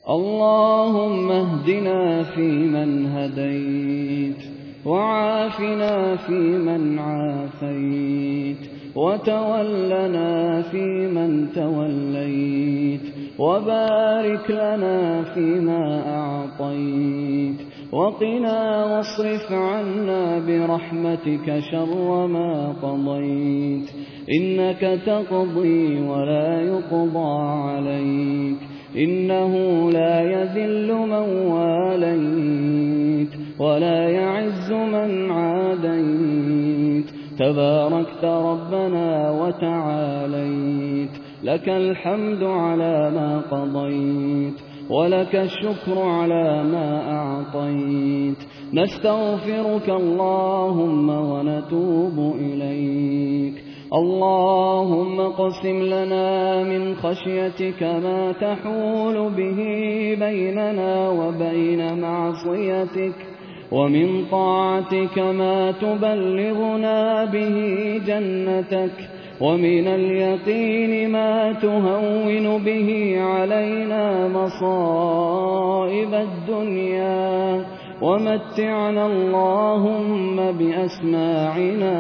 اللهم اهدنا فيمن هديت، وعافنا فيمن عافيت، وتولنا فيمن توليت، وبارك لنا فيما أعطيت، وقنا واصرف عنا برحمتك شر ما قضيت، إنك تقضي ولا يقضى عليك، إنه لا يذل من واليت ولا يعز من عاديت، تباركت ربنا وتعاليت، لك الحمد على ما قضيت، ولك الشكر على ما أعطيت، نستغفرك اللهم ونتوب إليك. اللهم اقسم لنا من خشيتك ما تحول به بيننا وبين معصيتك، ومن طاعتك ما تبلغنا به جنتك، ومن اليقين ما تهون به علينا مصائب الدنيا، ومتعنا اللهم بأسماعنا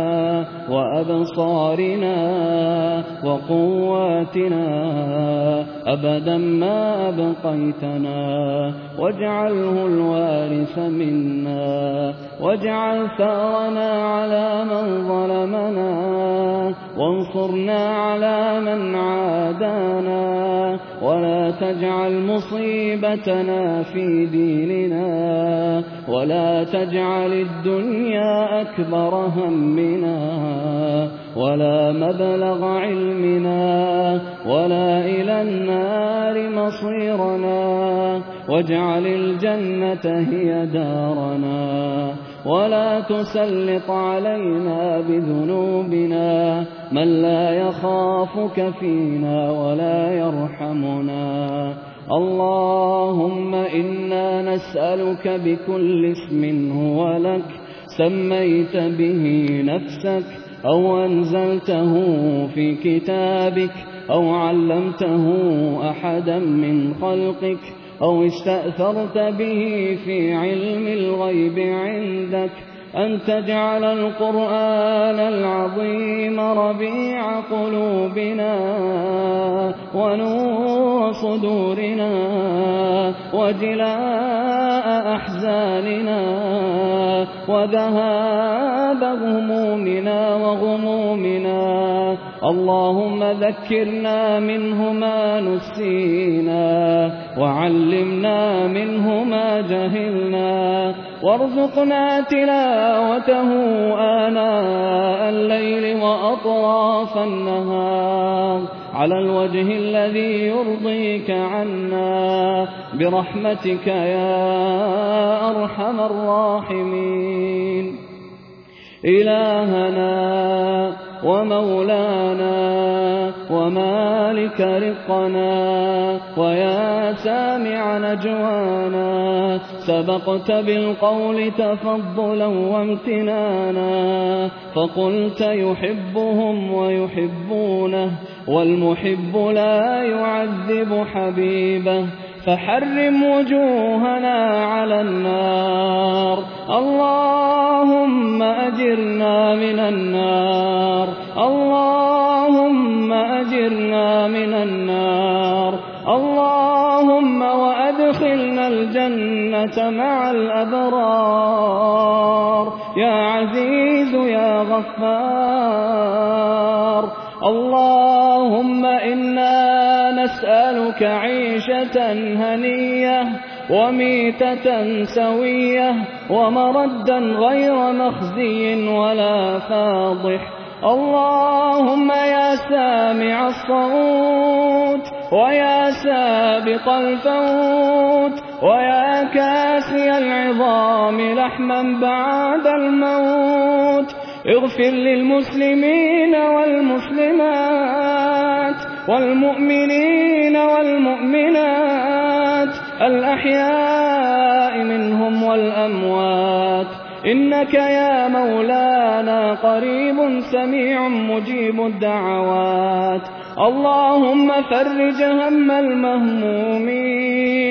وأبصارنا وقواتنا أبدا ما أبقيتنا، واجعله الوارث منا، واجعل ثارنا على من ظلمنا، وانصرنا على من عادانا، ولا تجعل مصيبتنا في ديننا، ولا تجعل الدنيا أكبر همنا، ولا مبلغ علمنا، ولا إلى النار مصيرنا، واجعل الجنة هي دارنا، ولا تسلط علينا بذنوبنا من لا يخافك فينا ولا يرحمنا. اللهم إنا نسألك بكل اسم هو لك سميت به نفسك، أو أنزلته في كتابك، أو علمته أحدا من خلقك، أو استأثرت به في علم الغيب عندك، أن تجعل القرآن العظيم ربيع قلوبنا ونور صدورنا وجلاء أحزاننا وذهاب همومنا وغمومنا. اللهم ذكرنا منه ما نسينا، وعلمنا منه ما جهلنا، وارزقنا تلاوته آناء الليل وأطراف النهار على الوجه الذي يرضيك عنا برحمتك يا أرحم الراحمين. إلهنا ومولانا ومالك رقنا ويا سامع نجوانا، سبقت بالقول تفضلا وامتنانا، فقلت يحبهم ويحبونه، والمحب لا يعذب حبيبه، فحرم وجوهنا على النار. اللهم أجرنا من النار، اللهم أجرنا من النار، اللهم وأدخلنا الجنة مع الأبرار يا عزيز يا غفار. اللهم إنا نسألك عيشة هنية وميتة سوية ومردا غير مخزي ولا فاضح. اللهم يا سامع الصوت ويا سابق الفوت ويا كاسي العظام لحما بعد الموت، اغفر للمسلمين والمسلمات والمؤمنين والمؤمنات الأحياء منهم والأموات، إنك يا مولانا قريب سميع مجيب الدعوات. اللهم فرج هم المهمومين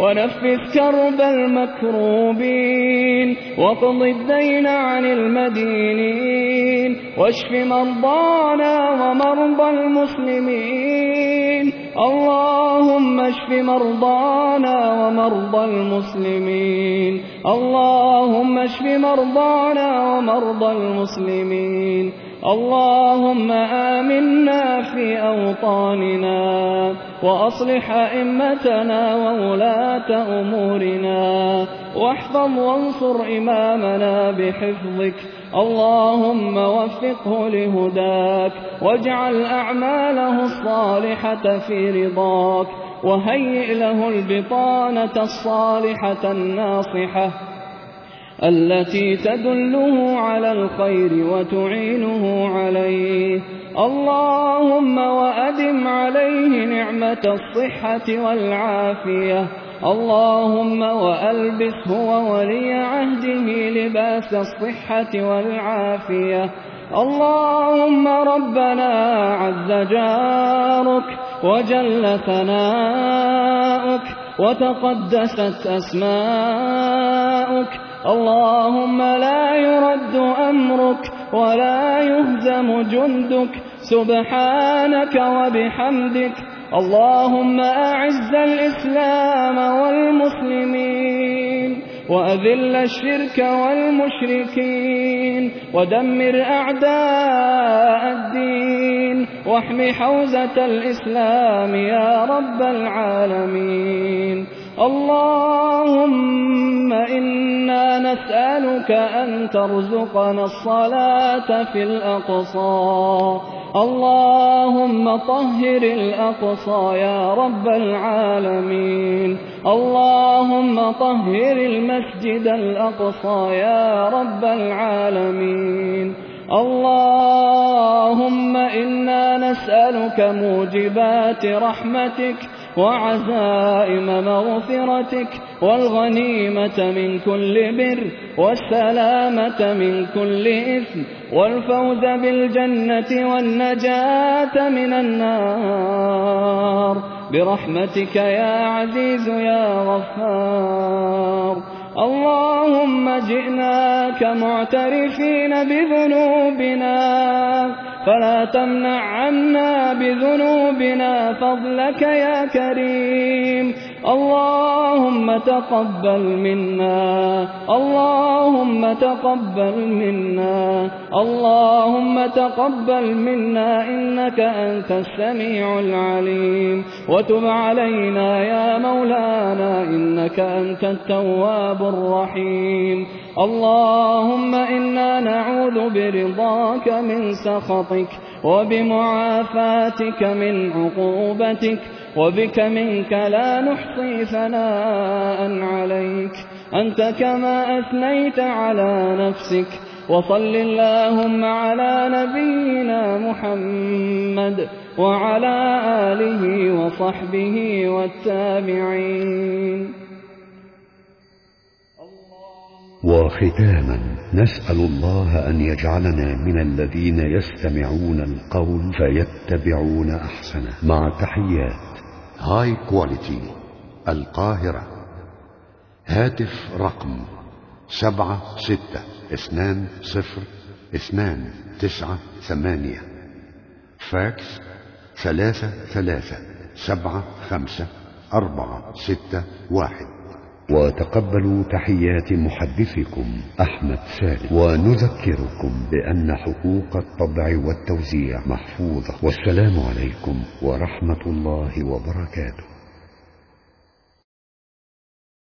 ونفس كرب المكروبين واقض الدين عن المدينين واشف مرضانا ومرضى المسلمين. اللهم اشف مرضانا ومرضى المسلمين. اللهم اشف مرضانا ومرضى المسلمين. اللهم آمنا في أوطاننا وأصلح أئمتنا وولاة أمورنا واحفظ وانصر إمامنا بحفظك. اللهم وفقه لهداك واجعل أعماله الصالحة في رضاك وهيئ له البطانة الصالحة الناصحة التي تدله على الخير وتعينه عليه. اللهم وأدم عليه نعمة الصحة والعافية. اللهم وألبسه وولي عهده لباس الصحة والعافية. اللهم ربنا عز جارك وجل ثناؤك وتقدست أسماؤك. اللهم لا يرد أمرك ولا يهزم جندك سبحانك وبحمدك. اللهم أعز الإسلام والمسلمين وأذل الشرك والمشركين ودمر أعداء الدين واحم حوزة الإسلام يا رب العالمين. اللهم إنا نسألك أن ترزقنا الصلاة في الأقصى. اللهم طهر الأقصى يا رب العالمين. اللهم طهر المسجد الأقصى يا رب العالمين. اللهم إنا نسألك موجبات رحمتك وعزائم مغفرتك والغنيمة من كل بر والسلامة من كل إثم والفوز بالجنة والنجاة من النار برحمتك يا عزيز يا غفار. اللهم جئناك معترفين بذنوبنا فلا تمنع عنا بذنوبنا فضلك يا كريم. اللهم تقبل منا. اللهم تقبل منا. اللهم تقبل منا إنك أنت السميع العليم وتب علينا يا مولانا إنك أنت التواب الرحيم. اللهم إنا نعوذ برضاك من سخطك وبمعافاتك من عقوبتك وبك منك لا نحصي ثناء عليك أنت كما أثنيت على نفسك. وصل اللهم على نبينا محمد وعلى آله وصحبه والتابعين. وختاما نسأل الله أن يجعلنا من الذين يستمعون القول فيتبعون أحسنه. مع تحيات هاي كواليتي القاهرة. هاتف رقم 762029. فاكس 33754661. وتقبلوا تحيات محدثكم أحمد سالم. ونذكركم بأن حقوق الطبع والتوزيع محفوظة. والسلام عليكم ورحمة الله وبركاته.